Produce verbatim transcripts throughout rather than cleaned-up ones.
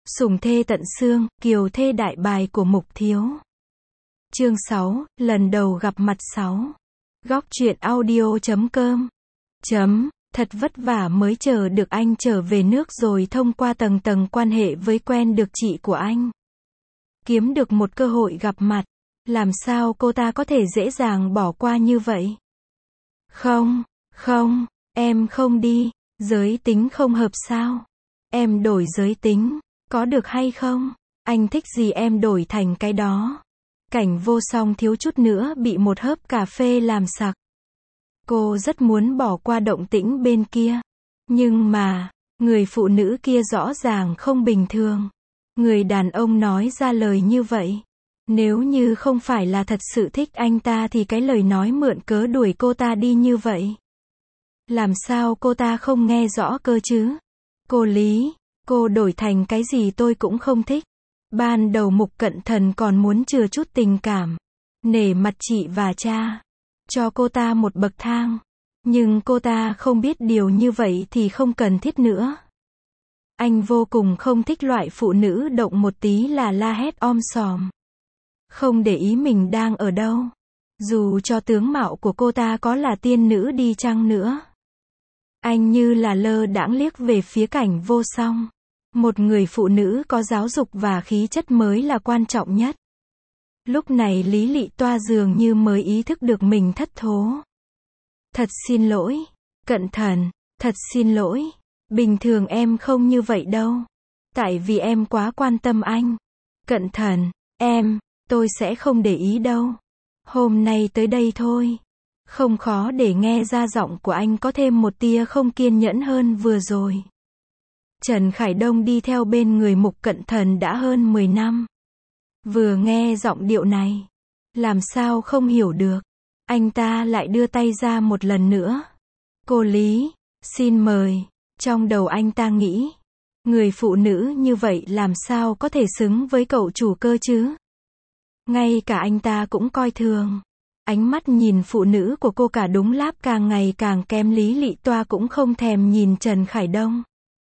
Sủng thê tận xương, kiều thê đại bài của Mục Thiếu. Chương sáu, lần đầu gặp mặt sáu. Góc truyện audio chấm com. Chấm, thật vất vả mới chờ được anh trở về nước rồi thông qua tầng tầng quan hệ với quen được chị của anh. Kiếm được một cơ hội gặp mặt. Làm sao cô ta có thể dễ dàng bỏ qua như vậy? Không, không, em không đi, giới tính không hợp sao? Em đổi giới tính, có được hay không? Anh thích gì em đổi thành cái đó. Cảnh Vô Song thiếu chút nữa bị một hớp cà phê làm sặc. Cô rất muốn bỏ qua động tĩnh bên kia. Nhưng mà, người phụ nữ kia rõ ràng không bình thường. Người đàn ông nói ra lời như vậy. Nếu như không phải là thật sự thích anh ta thì cái lời nói mượn cớ đuổi cô ta đi như vậy. Làm sao cô ta không nghe rõ cơ chứ? Cô Lý, cô đổi thành cái gì tôi cũng không thích. Ban đầu Mục Cận Thần còn muốn chừa chút tình cảm, nể mặt chị và cha, cho cô ta một bậc thang. Nhưng cô ta không biết điều như vậy thì không cần thiết nữa. Anh vô cùng không thích loại phụ nữ động một tí là la hét om sòm. Không để ý mình đang ở đâu. Dù cho tướng mạo của cô ta có là tiên nữ đi chăng nữa. Anh như là lơ đãng liếc về phía Cảnh Vô Song. Một người phụ nữ có giáo dục và khí chất mới là quan trọng nhất. Lúc này Lý Lị Toa dường như mới ý thức được mình thất thố. Thật xin lỗi, Cận Thần, thật xin lỗi. Bình thường em không như vậy đâu. Tại vì em quá quan tâm anh. Cận Thần, em, tôi sẽ không để ý đâu. Hôm nay tới đây thôi. Không khó để nghe ra giọng của anh có thêm một tia không kiên nhẫn hơn vừa rồi. Trần Khải Đông đi theo bên người Mục Cận Thần đã hơn mười năm. Vừa nghe giọng điệu này, làm sao không hiểu được. Anh ta lại đưa tay ra một lần nữa. Cô Lý, xin mời. Trong đầu anh ta nghĩ, người phụ nữ như vậy làm sao có thể xứng với cậu chủ cơ chứ? Ngay cả anh ta cũng coi thường. Ánh mắt nhìn phụ nữ của cô cả đúng láp càng ngày càng kém. Lý Lị Toa cũng không thèm nhìn Trần Khải Đông,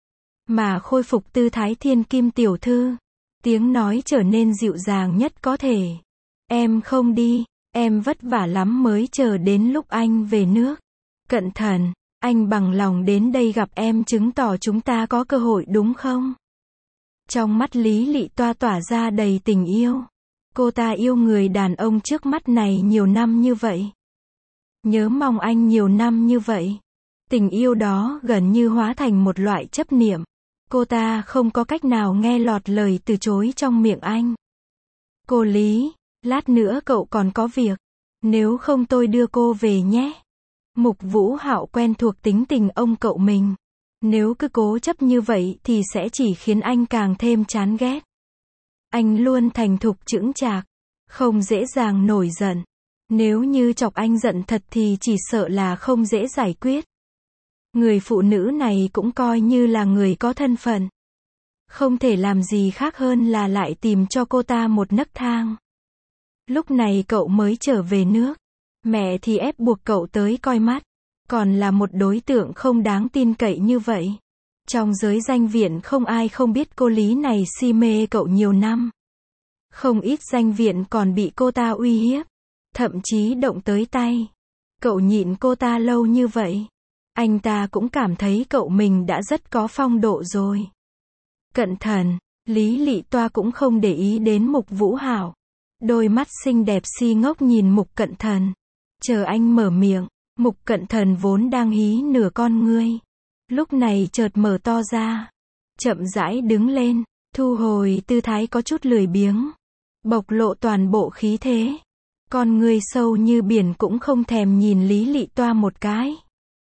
mà khôi phục tư thái thiên kim tiểu thư. Tiếng nói trở nên dịu dàng nhất có thể. Em không đi, em vất vả lắm mới chờ đến lúc anh về nước. Cận Thần, anh bằng lòng đến đây gặp em chứng tỏ chúng ta có cơ hội đúng không? Trong mắt Lý Lị Toa tỏa ra đầy tình yêu. Cô ta yêu người đàn ông trước mắt này nhiều năm như vậy. Nhớ mong anh nhiều năm như vậy. Tình yêu đó gần như hóa thành một loại chấp niệm. Cô ta không có cách nào nghe lọt lời từ chối trong miệng anh. Cô Lý, lát nữa cậu còn có việc. Nếu không tôi đưa cô về nhé. Mục Vũ Hạo quen thuộc tính tình ông cậu mình. Nếu cứ cố chấp như vậy thì sẽ chỉ khiến anh càng thêm chán ghét. Anh luôn thành thục chững chạc, không dễ dàng nổi giận. Nếu như chọc anh giận thật thì chỉ sợ là không dễ giải quyết. Người phụ nữ này cũng coi như là người có thân phận. Không thể làm gì khác hơn là lại tìm cho cô ta một nấc thang. Lúc này cậu mới trở về nước. Mẹ thì ép buộc cậu tới coi mắt. Còn là một đối tượng không đáng tin cậy như vậy. Trong giới danh viện không ai không biết cô Lý này si mê cậu nhiều năm. Không ít danh viện còn bị cô ta uy hiếp. Thậm chí động tới tay. Cậu nhịn cô ta lâu như vậy. Anh ta cũng cảm thấy cậu mình đã rất có phong độ rồi. Cận Thần, Lý Lị Toa cũng không để ý đến Mục Vũ Hạo. Đôi mắt xinh đẹp si ngốc nhìn Mục Cận Thần. Chờ anh mở miệng, Mục Cận Thần vốn đang hí nửa con ngươi. Lúc này chợt mở to ra. Chậm rãi đứng lên, thu hồi tư thái có chút lười biếng. Bộc lộ toàn bộ khí thế. Con ngươi sâu như biển cũng không thèm nhìn Lý Lị Toa một cái.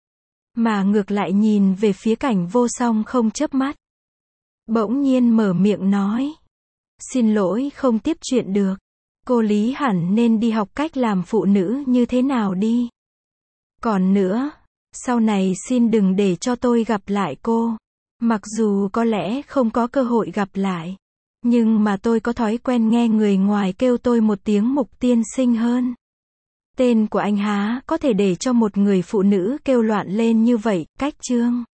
Mà ngược lại nhìn về phía Cảnh Vô Song không chớp mắt. Bỗng nhiên mở miệng nói. Xin lỗi không tiếp chuyện được. Cô Lý hẳn nên đi học cách làm phụ nữ như thế nào đi. Còn nữa, sau này xin đừng để cho tôi gặp lại cô. Mặc dù có lẽ không có cơ hội gặp lại. Nhưng mà tôi có thói quen nghe người ngoài kêu tôi một tiếng Mục tiên sinh hơn. Tên của anh há có thể để cho một người phụ nữ kêu loạn lên như vậy, cách chương.